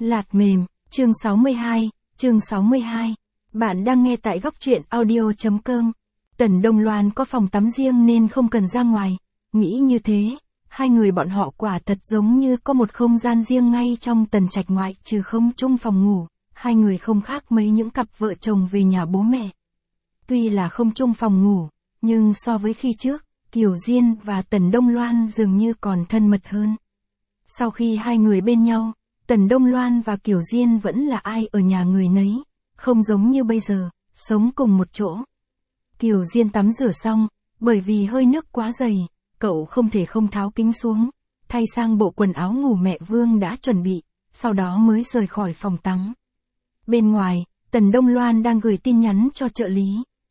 Lạt mềm, chương 62, chương 62. Bạn đang nghe tại góc truyện audio.com. Tần Đông Loan có phòng tắm riêng nên không cần ra ngoài. Nghĩ như thế, hai người bọn họ quả thật giống như có một không gian riêng ngay trong tần trạch ngoại trừ không chung phòng ngủ. Hai người không khác mấy những cặp vợ chồng về nhà bố mẹ. Tuy là không chung phòng ngủ, nhưng so với khi trước, Kiều Diên và Tần Đông Loan dường như còn thân mật hơn. Sau khi hai người bên nhau, Tần Đông Loan và Kiều Diên vẫn là ai ở nhà người nấy, không giống như bây giờ, sống cùng một chỗ. Kiều Diên tắm rửa xong, bởi vì hơi nước quá dày, cậu không thể không tháo kính xuống, thay sang bộ quần áo ngủ mẹ Vương đã chuẩn bị, sau đó mới rời khỏi phòng tắm. Bên ngoài, Tần Đông Loan đang gửi tin nhắn cho trợ lý.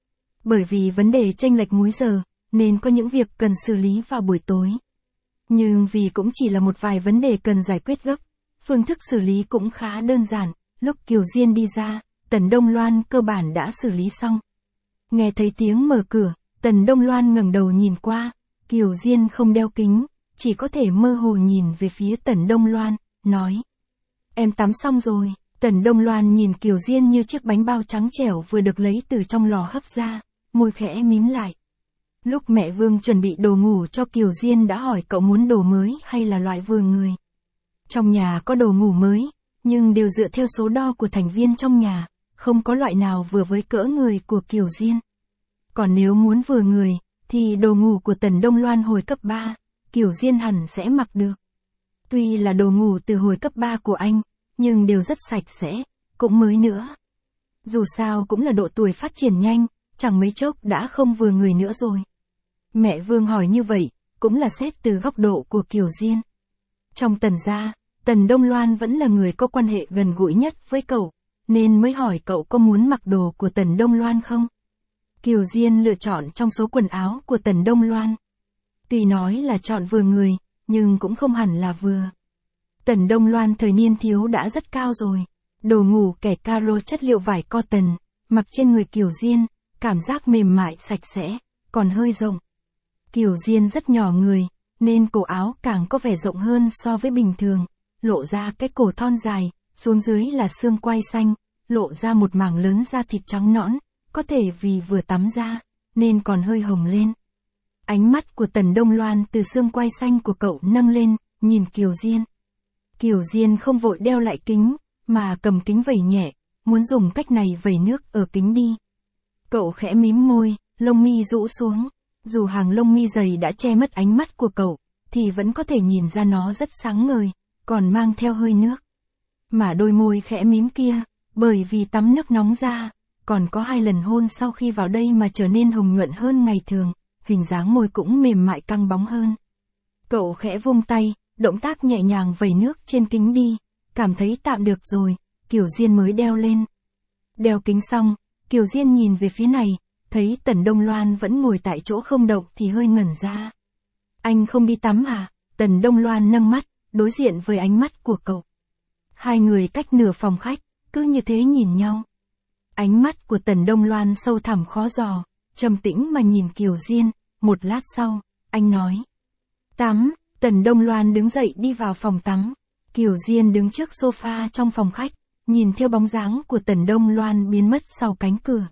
Bởi vì vấn đề chênh lệch múi giờ, nên có những việc cần xử lý vào buổi tối. Nhưng vì cũng chỉ là một vài vấn đề cần giải quyết gấp, phương thức xử lý cũng khá đơn giản, lúc Kiều Diên đi ra, Tần Đông Loan cơ bản đã xử lý xong. Nghe thấy tiếng mở cửa, Tần Đông Loan ngẩng đầu nhìn qua, Kiều Diên không đeo kính, chỉ có thể mơ hồ nhìn về phía Tần Đông Loan, nói. Em tắm xong rồi. Tần Đông Loan nhìn Kiều Diên như chiếc bánh bao trắng trẻo vừa được lấy từ trong lò hấp ra, môi khẽ mím lại. Lúc mẹ Vương chuẩn bị đồ ngủ cho Kiều Diên đã hỏi cậu muốn đồ mới hay là loại vừa người. Trong nhà có đồ ngủ mới, nhưng đều dựa theo số đo của thành viên trong nhà, không có loại nào vừa với cỡ người của Kiều Diên. Còn nếu muốn vừa người, thì đồ ngủ của Tần Đông Loan hồi cấp 3, Kiều Diên hẳn sẽ mặc được. Tuy là đồ ngủ từ hồi cấp 3 của anh, nhưng đều rất sạch sẽ, cũng mới nữa. Dù sao cũng là độ tuổi phát triển nhanh, chẳng mấy chốc đã không vừa người nữa rồi. Mẹ Vương hỏi như vậy, cũng là xét từ góc độ của Kiều Diên. Trong Tần gia, Tần Đông Loan vẫn là người có quan hệ gần gũi nhất với cậu, nên mới hỏi cậu có muốn mặc đồ của Tần Đông Loan không? Kiều Diên lựa chọn trong số quần áo của Tần Đông Loan. Tuy nói là chọn vừa người, nhưng cũng không hẳn là vừa. Tần Đông Loan thời niên thiếu đã rất cao rồi. Đồ ngủ kẻ caro chất liệu vải cotton, mặc trên người Kiều Diên, cảm giác mềm mại sạch sẽ, còn hơi rộng. Kiều Diên rất nhỏ người, nên cổ áo càng có vẻ rộng hơn so với bình thường, lộ ra cái cổ thon dài, xuống dưới là xương quai xanh, lộ ra một mảng lớn da thịt trắng nõn, có thể vì vừa tắm ra, nên còn hơi hồng lên. Ánh mắt của Tần Đông Loan từ xương quai xanh của cậu nâng lên, nhìn Kiều Diên. Kiều Diên không vội đeo lại kính, mà cầm kính vẩy nhẹ, muốn dùng cách này vẩy nước ở kính đi. Cậu khẽ mím môi, lông mi rũ xuống, dù hàng lông mi dày đã che mất ánh mắt của cậu, thì vẫn có thể nhìn ra nó rất sáng ngời, còn mang theo hơi nước. Mà đôi môi khẽ mím kia, bởi vì tắm nước nóng ra, còn có 2 lần hôn sau khi vào đây mà trở nên hồng nhuận hơn ngày thường, hình dáng môi cũng mềm mại căng bóng hơn. Cậu khẽ vung tay, động tác nhẹ nhàng vẩy nước trên kính đi, cảm thấy tạm được rồi, Kiều Diên mới đeo lên. Đeo kính xong, Kiều Diên nhìn về phía này, thấy Tần Đông Loan vẫn ngồi tại chỗ không động thì hơi ngẩn ra. Anh không đi tắm à? Tần Đông Loan nâng mắt, đối diện với ánh mắt của cậu. Hai người cách nửa phòng khách, cứ như thế nhìn nhau. Ánh mắt của Tần Đông Loan sâu thẳm khó dò, trầm tĩnh mà nhìn Kiều Diên, một lát sau, anh nói. Tắm. Tần Đông Loan đứng dậy đi vào phòng tắm. Kiều Diên đứng trước sofa trong phòng khách, nhìn theo bóng dáng của Tần Đông Loan biến mất sau cánh cửa.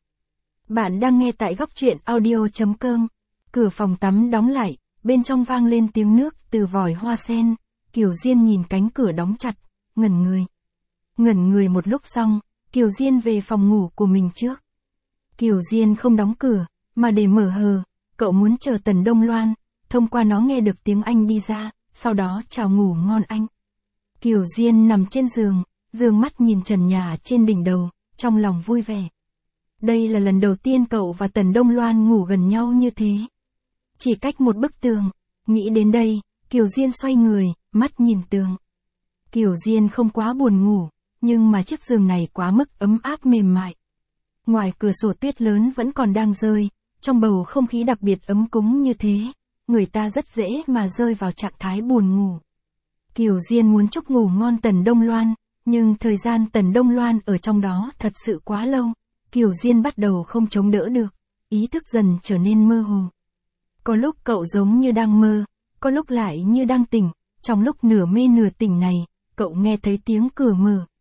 Bạn đang nghe tại góc truyện audio.com. Cửa phòng tắm đóng lại, bên trong vang lên tiếng nước từ vòi hoa sen. Kiều Diên nhìn cánh cửa đóng chặt, ngẩn người. Ngẩn người một lúc xong, Kiều Diên về phòng ngủ của mình trước. Kiều Diên không đóng cửa, mà để mở hờ, cậu muốn chờ Tần Đông Loan, thông qua nó nghe được tiếng anh đi ra, sau đó chào ngủ ngon anh. Kiều Diên nằm trên giường, dương mắt nhìn trần nhà trên đỉnh đầu, trong lòng vui vẻ. Đây là lần đầu tiên cậu và Tần Đông Loan ngủ gần nhau như thế. Chỉ cách một bức tường, nghĩ đến đây, Kiều Diên xoay người, mắt nhìn tường. Kiều Diên không quá buồn ngủ, nhưng mà chiếc giường này quá mức ấm áp mềm mại. Ngoài cửa sổ tuyết lớn vẫn còn đang rơi, trong bầu không khí đặc biệt ấm cúng như thế, người ta rất dễ mà rơi vào trạng thái buồn ngủ. Kiều Diên muốn chúc ngủ ngon Tần Đông Loan, nhưng thời gian Tần Đông Loan ở trong đó thật sự quá lâu, Kiều Diên bắt đầu không chống đỡ được, ý thức dần trở nên mơ hồ. Có lúc cậu giống như đang mơ, có lúc lại như đang tỉnh, trong lúc nửa mê nửa tỉnh này, cậu nghe thấy tiếng cửa mở,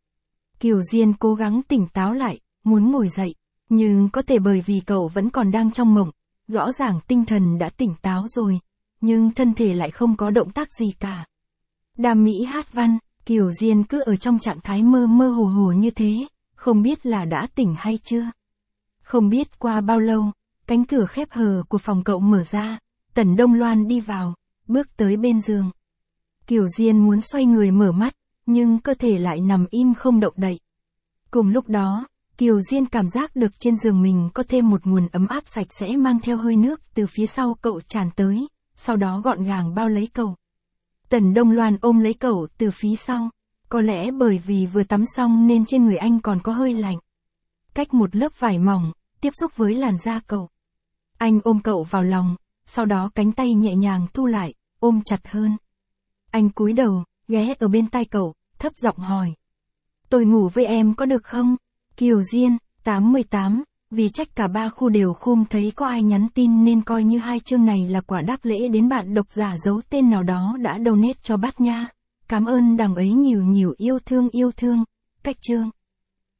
Kiều Diên cố gắng tỉnh táo lại, muốn ngồi dậy, nhưng có thể bởi vì cậu vẫn còn đang trong mộng, rõ ràng tinh thần đã tỉnh táo rồi, nhưng thân thể lại không có động tác gì cả. Đam mỹ hát văn, Kiều Diên cứ ở trong trạng thái mơ mơ hồ hồ như thế, không biết là đã tỉnh hay chưa. Không biết qua bao lâu, cánh cửa khép hờ của phòng cậu mở ra, Tần Đông Loan đi vào, bước tới bên giường. Kiều Diên muốn xoay người mở mắt, nhưng cơ thể lại nằm im không động đậy. Cùng lúc đó, Kiều Diên cảm giác được trên giường mình có thêm một nguồn ấm áp sạch sẽ mang theo hơi nước từ phía sau cậu tràn tới, sau đó gọn gàng bao lấy cậu. Tần Đông Loan ôm lấy cậu từ phía sau, có lẽ bởi vì vừa tắm xong nên trên người anh còn có hơi lạnh. Cách một lớp vải mỏng, tiếp xúc với làn da cậu. Anh ôm cậu vào lòng, sau đó cánh tay nhẹ nhàng thu lại, ôm chặt hơn. Anh cúi đầu, ghé ở bên tai cậu, thấp giọng hỏi. Tôi ngủ với em có được không? Kiều Diên, 88, vì trách cả ba khu đều không thấy có ai nhắn tin nên coi như hai chương này là quả đáp lễ đến bạn độc giả giấu tên nào đó đã donate cho Bát Nha. Cảm ơn đằng ấy nhiều nhiều yêu thương. Cách chương.